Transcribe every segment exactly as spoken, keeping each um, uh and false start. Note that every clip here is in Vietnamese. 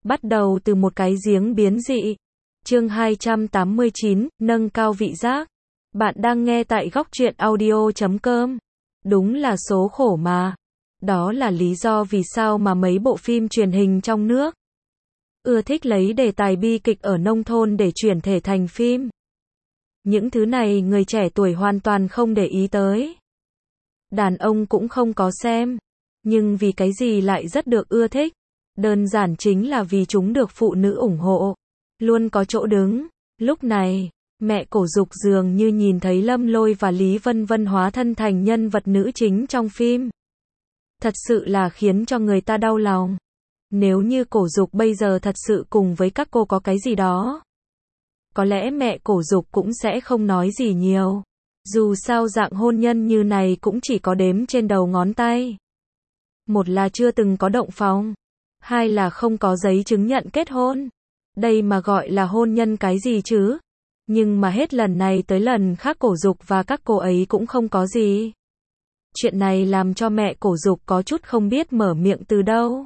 Bắt đầu từ một cái giếng biến dị. Chương hai trăm tám mươi chín, nâng cao vị giác. Bạn đang nghe tại góc truyện audio chấm com. Đúng là số khổ mà. Đó là lý do vì sao mà mấy bộ phim truyền hình trong nước ưa thích lấy đề tài bi kịch ở nông thôn để chuyển thể thành phim. Những thứ này người trẻ tuổi hoàn toàn không để ý tới. Đàn ông cũng không có xem. Nhưng vì cái gì lại rất được ưa thích? Đơn giản chính là vì chúng được phụ nữ ủng hộ. Luôn có chỗ đứng. Lúc này, mẹ Cổ Dục dường như nhìn thấy Lâm Lôi và Lý Vân Vân hóa thân thành nhân vật nữ chính trong phim. Thật sự là khiến cho người ta đau lòng. Nếu như Cổ Dục bây giờ thật sự cùng với các cô có cái gì đó, có lẽ mẹ Cổ Dục cũng sẽ không nói gì nhiều. Dù sao dạng hôn nhân như này cũng chỉ có đếm trên đầu ngón tay. Một là chưa từng có động phòng. Hai là không có giấy chứng nhận kết hôn. Đây mà gọi là hôn nhân cái gì chứ? Nhưng mà hết lần này tới lần khác Cổ Dục và các cô ấy cũng không có gì. Chuyện này làm cho mẹ Cổ Dục có chút không biết mở miệng từ đâu.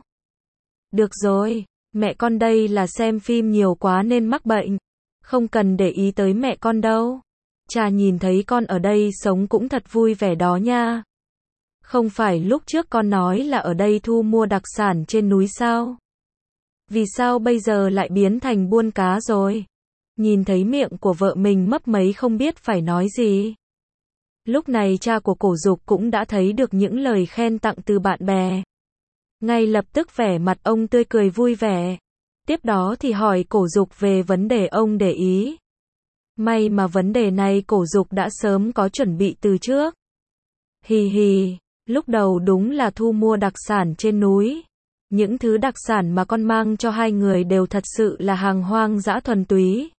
Được rồi, mẹ con đây là xem phim nhiều quá nên mắc bệnh. Không cần để ý tới mẹ con đâu. Cha nhìn thấy con ở đây sống cũng thật vui vẻ đó nha. Không phải lúc trước con nói là ở đây thu mua đặc sản trên núi sao? Vì sao bây giờ lại biến thành buôn cá rồi? Nhìn thấy miệng của vợ mình mấp máy không biết phải nói gì. Lúc này cha của Cổ Dục cũng đã thấy được những lời khen tặng từ bạn bè. Ngay lập tức vẻ mặt ông tươi cười vui vẻ. Tiếp đó thì hỏi Cổ Dục về vấn đề ông để ý. May mà vấn đề này Cổ Dục đã sớm có chuẩn bị từ trước. Hì hì, lúc đầu đúng là thu mua đặc sản trên núi. Những thứ đặc sản mà con mang cho hai người đều thật sự là hàng hoang dã thuần túy.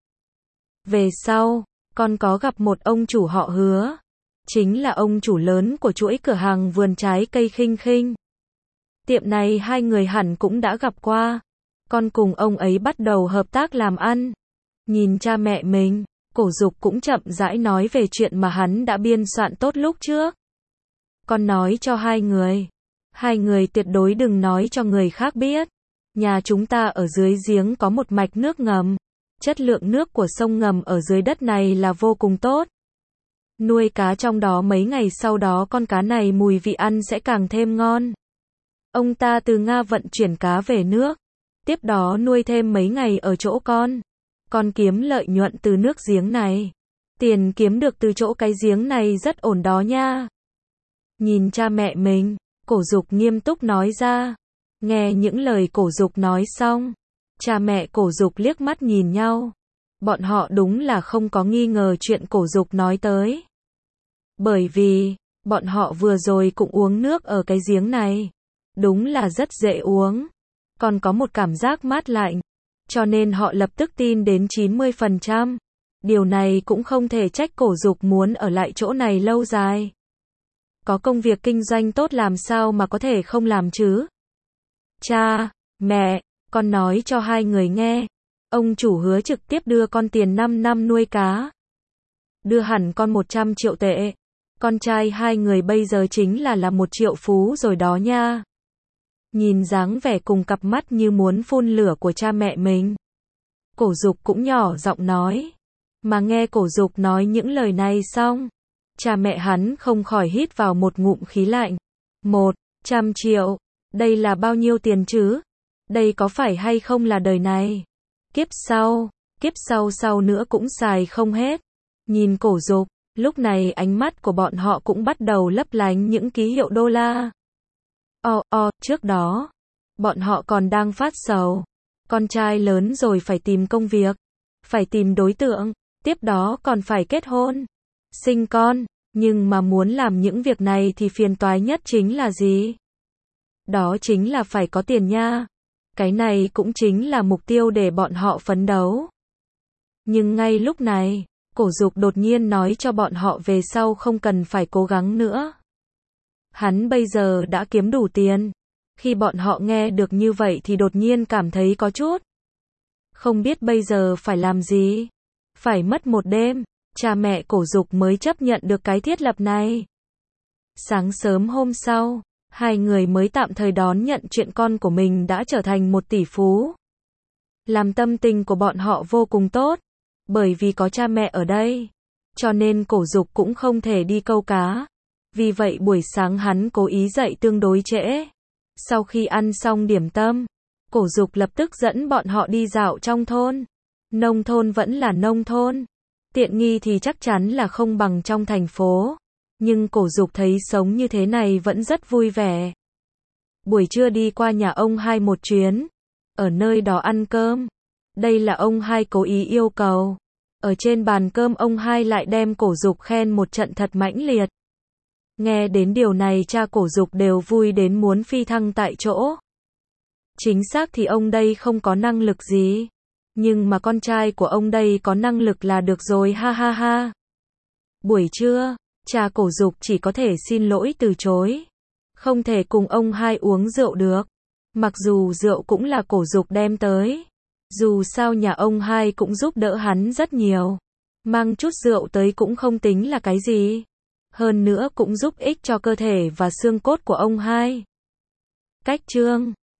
Về sau, con có gặp một ông chủ họ Hứa. Chính là ông chủ lớn của chuỗi cửa hàng vườn trái cây Khinh Khinh. Tiệm này hai người hẳn cũng đã gặp qua. Con cùng ông ấy bắt đầu hợp tác làm ăn. Nhìn cha mẹ mình, Cổ Dục cũng chậm rãi nói về chuyện mà hắn đã biên soạn tốt lúc trước. Con nói cho hai người. Hai người tuyệt đối đừng nói cho người khác biết. Nhà chúng ta ở dưới giếng có một mạch nước ngầm. Chất lượng nước của sông ngầm ở dưới đất này là vô cùng tốt. Nuôi cá trong đó mấy ngày sau đó con cá này mùi vị ăn sẽ càng thêm ngon. Ông ta từ Nga vận chuyển cá về nước. Tiếp đó nuôi thêm mấy ngày ở chỗ con. Con kiếm lợi nhuận từ nước giếng này. Tiền kiếm được từ chỗ cái giếng này rất ổn đó nha. Nhìn cha mẹ mình, Cổ Dục nghiêm túc nói ra. Nghe những lời Cổ Dục nói xong, cha mẹ Cổ Dục liếc mắt nhìn nhau. Bọn họ đúng là không có nghi ngờ chuyện Cổ Dục nói tới. Bởi vì, bọn họ vừa rồi cũng uống nước ở cái giếng này. Đúng là rất dễ uống. Còn có một cảm giác mát lạnh. Cho nên họ lập tức tin đến chín mươi phần trăm. Điều này cũng không thể trách Cổ Dục muốn ở lại chỗ này lâu dài. Có công việc kinh doanh tốt làm sao mà có thể không làm chứ? Cha, mẹ, con nói cho hai người nghe. Ông chủ Hứa trực tiếp đưa con tiền năm năm nuôi cá. Đưa hẳn con một trăm triệu tệ. Con trai hai người bây giờ chính là là một triệu phú rồi đó nha. Nhìn dáng vẻ cùng cặp mắt như muốn phun lửa của cha mẹ mình. Cổ Dục cũng nhỏ giọng nói. Mà nghe Cổ Dục nói những lời này xong, cha mẹ hắn không khỏi hít vào một ngụm khí lạnh. Một trăm triệu. Đây là bao nhiêu tiền chứ? Đây có phải hay không là đời này? Kiếp sau, kiếp sau sau nữa cũng xài không hết. Nhìn Cổ Dục, lúc này ánh mắt của bọn họ cũng bắt đầu lấp lánh những ký hiệu đô la. O, o, trước đó, bọn họ còn đang phát sầu. Con trai lớn rồi phải tìm công việc, phải tìm đối tượng, tiếp đó còn phải kết hôn, sinh con. Nhưng mà muốn làm những việc này thì phiền toái nhất chính là gì? Đó chính là phải có tiền nha. Cái này cũng chính là mục tiêu để bọn họ phấn đấu. Nhưng ngay lúc này, Cổ Dục đột nhiên nói cho bọn họ về sau không cần phải cố gắng nữa. Hắn bây giờ đã kiếm đủ tiền. Khi bọn họ nghe được như vậy thì đột nhiên cảm thấy có chút không biết bây giờ phải làm gì. Phải mất một đêm, cha mẹ Cổ Dục mới chấp nhận được cái thiết lập này. Sáng sớm hôm sau, hai người mới tạm thời đón nhận chuyện con của mình đã trở thành một tỷ phú. làm tâm tình của bọn họ vô cùng tốt. Bởi vì có cha mẹ ở đây, cho nên Cổ Dục cũng không thể đi câu cá. Vì vậy buổi sáng hắn cố ý dậy tương đối trễ. Sau khi ăn xong điểm tâm, Cổ Dục lập tức dẫn bọn họ đi dạo trong thôn. Nông thôn vẫn là nông thôn. Tiện nghi thì chắc chắn là không bằng trong thành phố. Nhưng Cổ Dục thấy sống như thế này vẫn rất vui vẻ. Buổi trưa đi qua nhà ông hai một chuyến. Ở nơi đó ăn cơm. Đây là ông hai cố ý yêu cầu. Ở trên bàn cơm ông hai lại đem Cổ Dục khen một trận thật mãnh liệt. Nghe đến điều này cha Cổ Dục đều vui đến muốn phi thăng tại chỗ. Chính xác thì ông đây không có năng lực gì. Nhưng mà con trai của ông đây có năng lực là được rồi ha ha ha. Buổi trưa, cha Cổ Dục chỉ có thể xin lỗi từ chối. Không thể cùng ông hai uống rượu được. Mặc dù rượu cũng là Cổ Dục đem tới. Dù sao nhà ông hai cũng giúp đỡ hắn rất nhiều. Mang chút rượu tới cũng không tính là cái gì. Hơn nữa cũng giúp ích cho cơ thể và xương cốt của ông hai. Cách chương